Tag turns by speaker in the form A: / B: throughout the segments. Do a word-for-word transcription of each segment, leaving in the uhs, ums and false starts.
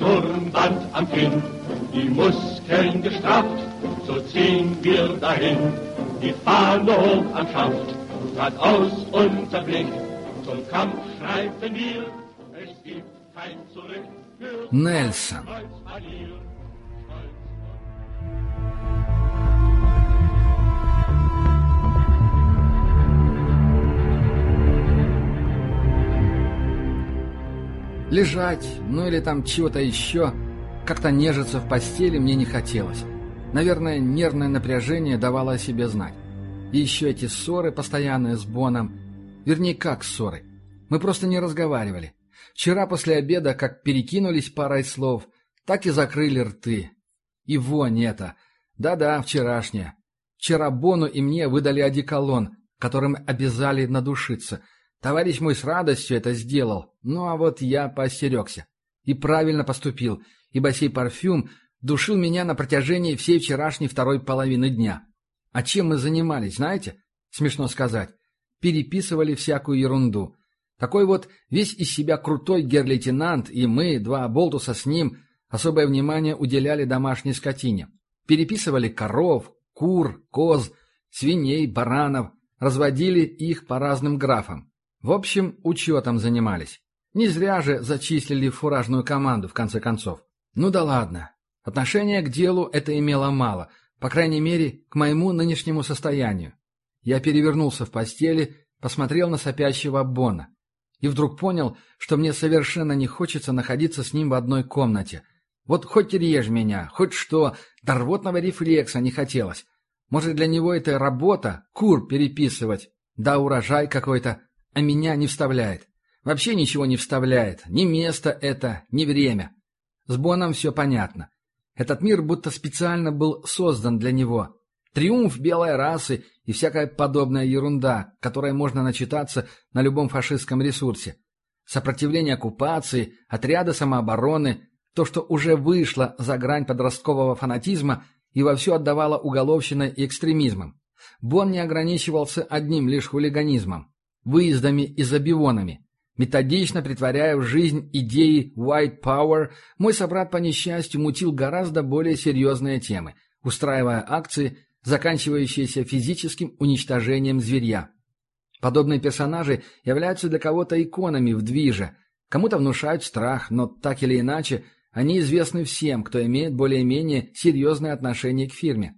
A: Turmband am Kinn, die Muskeln gestrafft, so ziehen wir dahin. Die Fahne hoch am Schaft, geradeaus unser Blick, zum Kampf schreiten wir, es gibt kein Zurück.
B: Нельсон. Лежать, ну или там чего-то еще, как-то нежиться в постели мне не хотелось. Наверное, нервное напряжение давало о себе знать. И еще эти ссоры постоянные с Боном. Вернее, как ссоры. Мы просто не разговаривали. Вчера после обеда как перекинулись парой слов, так и закрыли рты. И вонь это. Да-да, вчерашняя. Вчера Бону и мне выдали одеколон, которым обязали надушиться. Товарищ мой с радостью это сделал, ну а вот я поостерегся. И правильно поступил, ибо сей парфюм душил меня на протяжении всей вчерашней второй половины дня. А чем мы занимались, знаете? Смешно сказать. Переписывали всякую ерунду. Такой вот весь из себя крутой гер-лейтенант, и мы, два оболтуса с ним, особое внимание уделяли домашней скотине. Переписывали коров, кур, коз, свиней, баранов, разводили их по разным графам. В общем, учетом занимались. Не зря же зачислили в фуражную команду, в конце концов. Ну да ладно. Отношение к делу это имело мало, по крайней мере, к моему нынешнему состоянию. Я перевернулся в постели, посмотрел на сопящего Бона. И вдруг понял, что мне совершенно не хочется находиться с ним в одной комнате. Вот хоть режь меня, хоть что, до рвотного рефлекса не хотелось. Может, для него это работа, кур переписывать, да урожай какой-то, а меня не вставляет. Вообще ничего не вставляет, ни место это, ни время. С Боном все понятно. Этот мир будто специально был создан для него. Триумф белой расы и всякая подобная ерунда, которой можно начитаться на любом фашистском ресурсе. Сопротивление оккупации, отряды самообороны, то, что уже вышло за грань подросткового фанатизма и вовсю отдавало уголовщиной и экстремизмом. Бон не ограничивался одним лишь хулиганизмом, выездами и забионами. Методично притворяя в жизнь идеи white power, мой собрат по несчастью мутил гораздо более серьезные темы, устраивая акции, заканчивающиеся физическим уничтожением зверья. Подобные персонажи являются для кого-то иконами в движе, кому-то внушают страх, но так или иначе они известны всем, кто имеет более-менее серьезное отношение к фирме.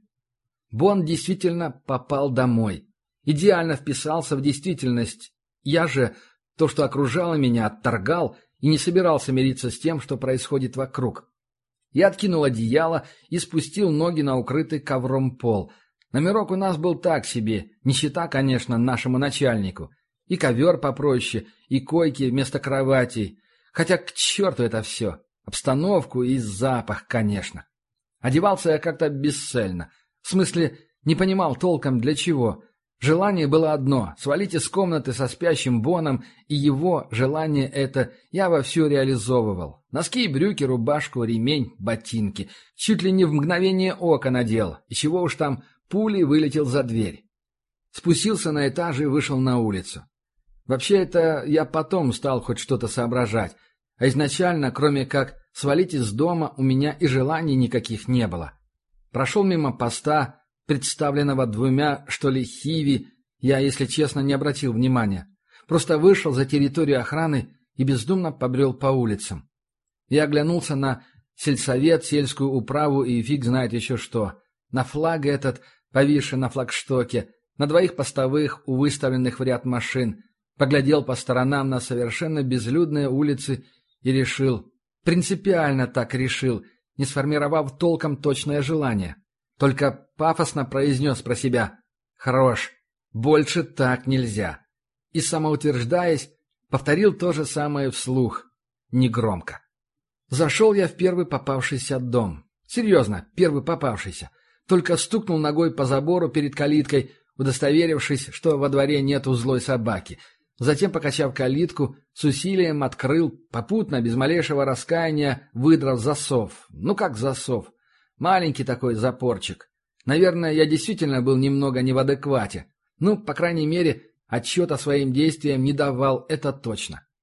B: Бон действительно попал домой. Идеально вписался в действительность. Я же то, что окружало меня, отторгал и не собирался мириться с тем, что происходит вокруг. Я откинул одеяло и спустил ноги на укрытый ковром пол. Номерок у нас был так себе, не чета, конечно, нашему начальнику. И ковер попроще, и койки вместо кроватей. Хотя к черту это все. Обстановку и запах, конечно. Одевался я как-то бесцельно. В смысле, не понимал толком для чего. Желание было одно — свалить из комнаты со спящим Боном, и его желание это я вовсю реализовывал. Носки, брюки, рубашку, ремень, ботинки. Чуть ли не в мгновение ока надел, и чего уж там, пулей вылетел за дверь. Спустился на этаж и вышел на улицу. Вообще это я потом стал хоть что-то соображать, а изначально, кроме как свалить из дома, у меня и желаний никаких не было. Прошел мимо поста, представленного двумя, что ли, хиви, я, если честно, не обратил внимания. Просто вышел за территорию охраны и бездумно побрел по улицам. Я оглянулся на сельсовет, сельскую управу и фиг знает еще что. На флаг этот, повисший на флагштоке, на двоих постовых у выставленных в ряд машин. Поглядел по сторонам на совершенно безлюдные улицы и решил, принципиально так решил, не сформировав толком точное желание. Только пафосно произнес про себя «Хорош, больше так нельзя». И, самоутверждаясь, повторил то же самое вслух, негромко. Зашел я в первый попавшийся дом. Серьезно, первый попавшийся. Только стукнул ногой по забору перед калиткой, удостоверившись, что во дворе нету злой собаки. Затем, покачав калитку, с усилием открыл, попутно, без малейшего раскаяния, выдрав засов. Ну как засов? Маленький такой запорчик. Наверное, я действительно был немного не в адеквате. Ну, по крайней мере, отчета своим действиям не давал, это точно.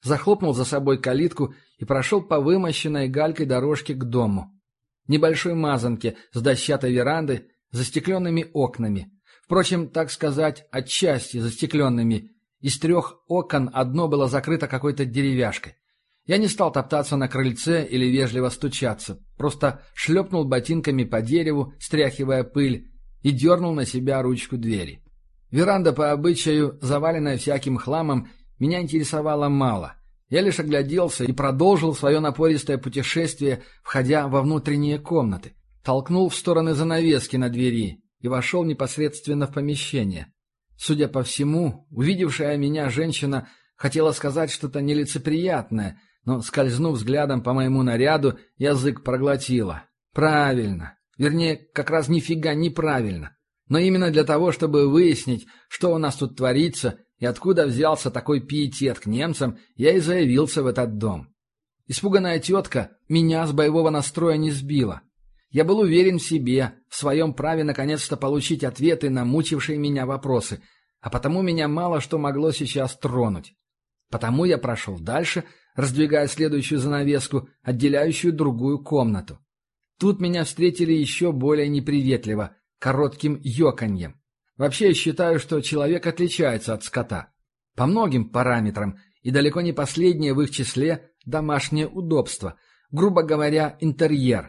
B: захлопнул за собой калитку и прошел по вымощенной галькой дорожке к дому. Небольшой мазанке с дощатой верандой, застекленными окнами. Впрочем, так сказать, отчасти застекленными. Из трех окон одно было закрыто какой-то деревяшкой. Я не стал топтаться на крыльце или вежливо стучаться, просто шлепнул ботинками по дереву, стряхивая пыль, и дернул на себя ручку двери. Веранда, по обычаю, заваленная всяким хламом, меня интересовала мало. Я лишь огляделся и продолжил свое напористое путешествие, входя во внутренние комнаты. Толкнул в стороны занавески на двери и вошел непосредственно в помещение. Судя по всему, увидевшая меня женщина хотела сказать что-то нелицеприятное, но, скользнув взглядом по моему наряду, язык проглотила. Правильно. Вернее, как раз нифига неправильно. Но именно для того, чтобы выяснить, что у нас тут творится и откуда взялся такой пиетет к немцам, я и заявился в этот дом. Испуганная тетка меня с боевого настроя не сбила. Я был уверен в себе, в своем праве наконец-то получить ответы на мучившие меня вопросы, а потому меня мало что могло сейчас тронуть. Потому я прошел дальше, раздвигая следующую занавеску, отделяющую другую комнату. Тут меня встретили еще более неприветливо, коротким ёканьем. Вообще я считаю, что человек отличается от скота. По многим параметрам, и далеко не последнее в их числе домашнее удобство, грубо говоря, интерьер.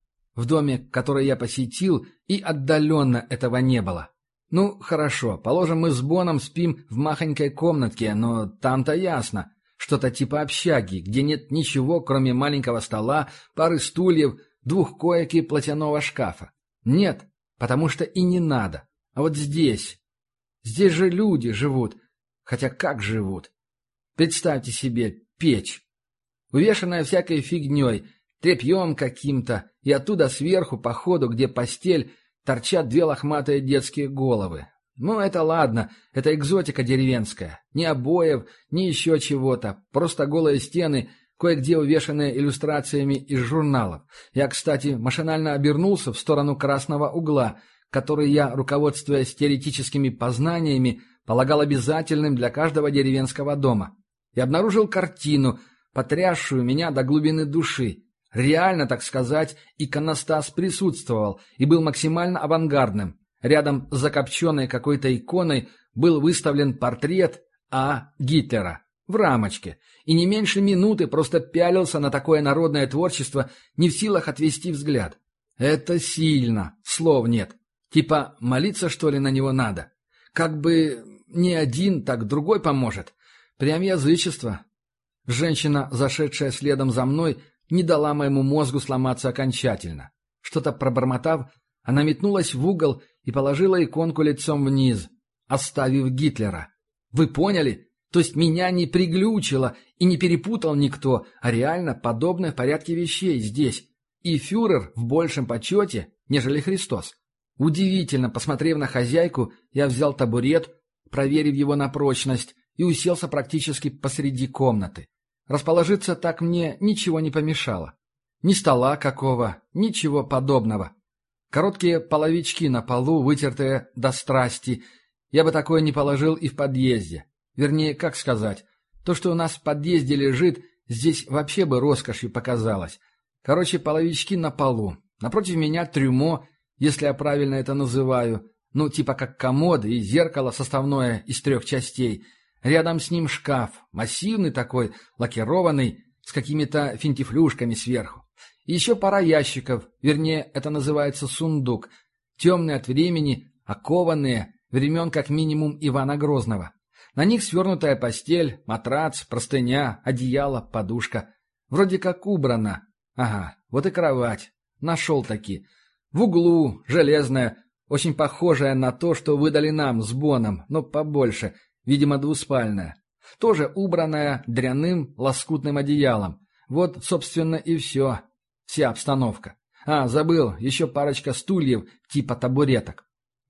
B: В доме, который я посетил, и отдаленно этого не было. Ну, хорошо, положим, мы с Боном спим в махонькой комнатке, но там-то ясно. Что-то типа общаги, где нет ничего, кроме маленького стола, пары стульев, двух коек и платяного шкафа. Нет, потому что и не надо. А вот здесь... Здесь же люди живут. Хотя как живут? Представьте себе печь. Увешанная всякой фигней, тряпьем каким-то, и оттуда сверху, по ходу, где постель, торчат две лохматые детские головы. Ну, это ладно, это экзотика деревенская. Ни обоев, ни еще чего-то. Просто голые стены, кое-где увешанные иллюстрациями из журналов. Я, кстати, машинально обернулся в сторону красного угла, который я, руководствуясь теоретическими познаниями, полагал обязательным для каждого деревенского дома. И обнаружил картину, потрясшую меня до глубины души. Реально, так сказать, иконостас присутствовал и был максимально авангардным. Рядом с закопченной какой-то иконой был выставлен портрет А. Гитлера в рамочке. И не меньше минуты просто пялился на такое народное творчество, не в силах отвести взгляд. Это сильно, слов нет. Типа молиться, что ли, на него надо? Как бы не один, так другой поможет. Прям язычество. Женщина, зашедшая следом за мной, не дала моему мозгу сломаться окончательно. Что-то пробормотав, она метнулась в угол и положила иконку лицом вниз, оставив Гитлера. Вы поняли? То есть меня не приглючило и не перепутал никто, а реально подобное в порядке вещей здесь. И фюрер в большем почете, нежели Христос. Удивительно, посмотрев на хозяйку, я взял табурет, проверив его на прочность, и уселся практически посреди комнаты. Расположиться так мне ничего не помешало. Ни стола какого, ничего подобного. Короткие половички на полу, вытертые до страсти. Я бы такое не положил и в подъезде. Вернее, как сказать, то, что у нас в подъезде лежит, здесь вообще бы роскошью показалось. Короче, половички на полу. Напротив меня трюмо, если я правильно это называю. Ну, типа как комод и зеркало составное из трех частей. Рядом с ним шкаф, массивный такой, лакированный, с какими-то финтифлюшками сверху. И еще пара ящиков, вернее, это называется сундук, темные от времени, окованные, времен как минимум Ивана Грозного. На них свернутая постель, матрац, простыня, одеяло, подушка. Вроде как убрано. Ага, вот и кровать. Нашел-таки. В углу, железная, очень похожая на то, что выдали нам с Боном, но побольше, видимо, двуспальная. Тоже убранная дряным лоскутным одеялом. Вот, собственно, и все. Вся обстановка. А, забыл, еще парочка стульев, типа табуреток.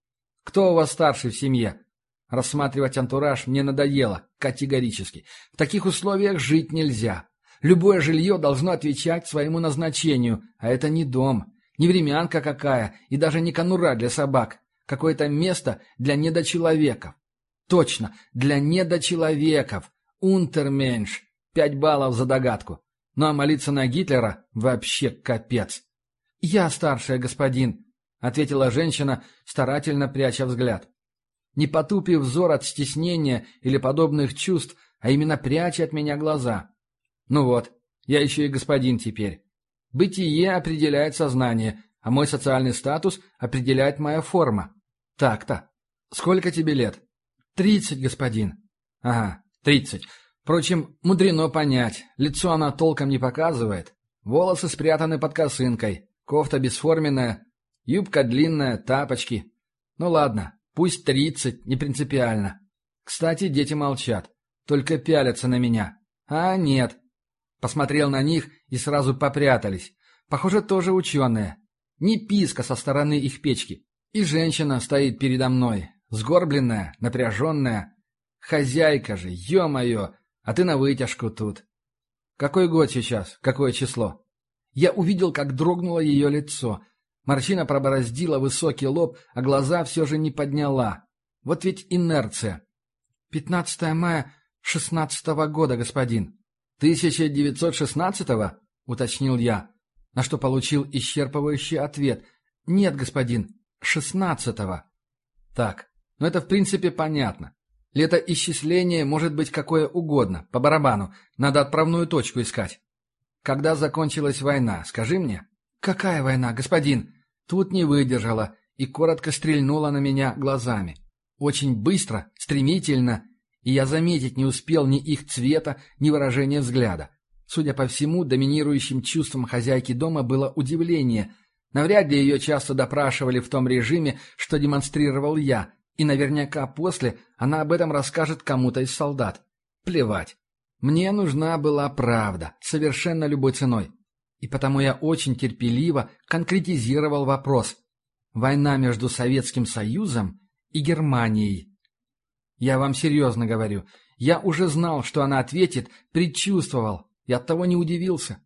B: Кто у вас старший в семье? Рассматривать антураж мне надоело, категорически. В таких условиях жить нельзя. Любое жилье должно отвечать своему назначению, а это не дом, не времянка какая и даже не конура для собак. Какое-то место для недочеловеков. Точно, для недочеловеков. Унтерменш. Пять баллов за догадку. Ну а молиться на Гитлера вообще капец. «Я старшая, господин», — ответила женщина, старательно пряча взгляд. Не потупив взор от стеснения или подобных чувств, а именно пряча от меня глаза. Ну вот, я еще и господин теперь. Бытие определяет сознание, а мой социальный статус определяет моя форма. Так-то. Сколько тебе лет? Тридцать, господин. Ага, тридцать. Впрочем, мудрено понять. Лицо она толком не показывает. Волосы спрятаны под косынкой. Кофта бесформенная. Юбка длинная, тапочки. Ну ладно, пусть тридцать, не принципиально. Кстати, дети молчат. Только пялятся на меня. А нет. Посмотрел на них и сразу попрятались. Похоже, тоже ученые. Не писка со стороны их печки. И женщина стоит передо мной. Сгорбленная, напряженная. Хозяйка же, ё-моё, а ты на вытяжку тут. Какой год сейчас? Какое число? Я увидел, как дрогнуло ее лицо. Морщина пробороздила высокий лоб, а глаза все же не подняла. Вот ведь инерция. пятнадцатое мая шестнадцатого года, господин. тысяча девятьсот шестнадцатого? Уточнил я, на что получил исчерпывающий ответ. Нет, господин, шестнадцатого. Так, ну это в принципе понятно. Летоисчисление может быть какое угодно, по барабану. Надо отправную точку искать. Когда закончилась война, скажи мне? Какая война, господин? Тут не выдержала и коротко стрельнула на меня глазами. Очень быстро, стремительно, и я заметить не успел ни их цвета, ни выражения взгляда. Судя по всему, доминирующим чувством хозяйки дома было удивление. Навряд ли ее часто допрашивали в том режиме, что демонстрировал я, и наверняка после она об этом расскажет кому-то из солдат. Плевать. Мне нужна была правда, совершенно любой ценой. И потому я очень терпеливо конкретизировал вопрос. Война между Советским Союзом и Германией. Я вам серьезно говорю. Я уже знал, что она ответит, предчувствовал, и оттого не удивился.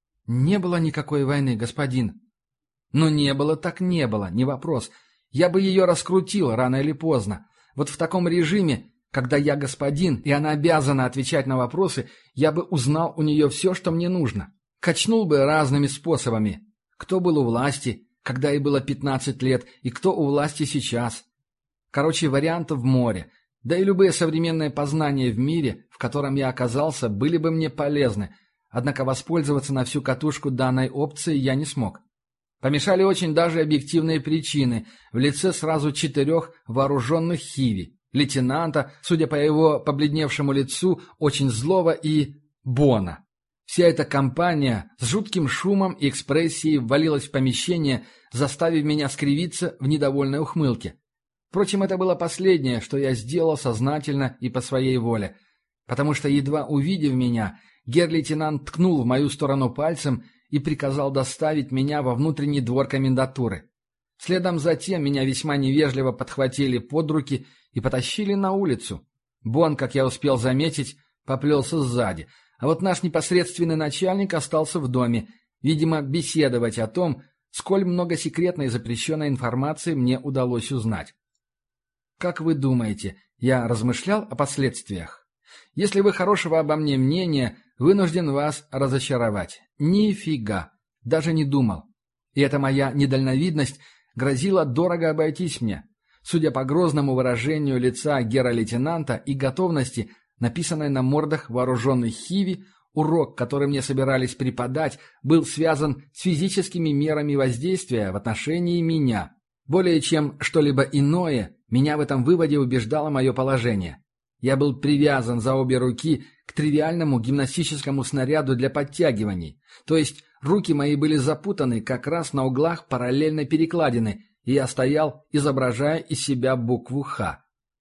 B: Не было никакой войны, господин. Но не было так не было, не вопрос. Я бы ее раскрутил рано или поздно. Вот в таком режиме, когда я господин, и она обязана отвечать на вопросы, я бы узнал у нее все, что мне нужно. Качнул бы разными способами. Кто был у власти, когда ей было пятнадцать лет, и кто у власти сейчас. Короче, вариантов в море. Да и любые современные познания в мире, в котором я оказался, были бы мне полезны. Однако воспользоваться на всю катушку данной опцией я не смог. Помешали очень даже объективные причины в лице сразу четырех вооруженных хиви. Лейтенанта, судя по его побледневшему лицу, очень злого, и Бона. Вся эта компания с жутким шумом и экспрессией ввалилась в помещение, заставив меня скривиться в недовольной ухмылке. Впрочем, это было последнее, что я сделал сознательно и по своей воле, потому что, едва увидев меня, гер-лейтенант ткнул в мою сторону пальцем и приказал доставить меня во внутренний двор комендатуры. Следом затем меня весьма невежливо подхватили под руки и потащили на улицу. Бон, как я успел заметить, поплелся сзади, а вот наш непосредственный начальник остался в доме, видимо, беседовать о том, сколь много секретной и запрещенной информации мне удалось узнать. Как вы думаете, я размышлял о последствиях? Если вы хорошего обо мне мнения, вынужден вас разочаровать. Нифига. Даже не думал. И эта моя недальновидность грозила дорого обойтись мне. Судя по грозному выражению лица гера-лейтенанта и готовности, написанной на мордах вооруженных хиви, урок, который мне собирались преподать, был связан с физическими мерами воздействия в отношении меня. Более чем что-либо иное, меня в этом выводе убеждало мое положение. Я был привязан за обе руки к тривиальному гимнастическому снаряду для подтягиваний, то есть руки мои были запутаны как раз на углах параллельной перекладины, и я стоял, изображая из себя букву «Х».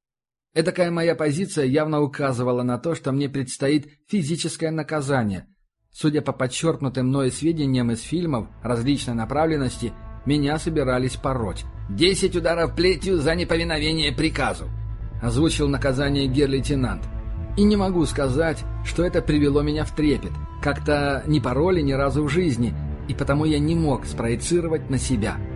B: Эдакая моя позиция явно указывала на то, что мне предстоит физическое наказание. Судя по подчеркнутым мною сведениям из фильмов различной направленности, меня собирались пороть. «Десять ударов плетью за неповиновение приказу», — озвучил наказание гер-лейтенант. И не могу сказать, что это привело меня в трепет. Как-то не пороли ни разу в жизни, и потому я не мог спроецировать на себя.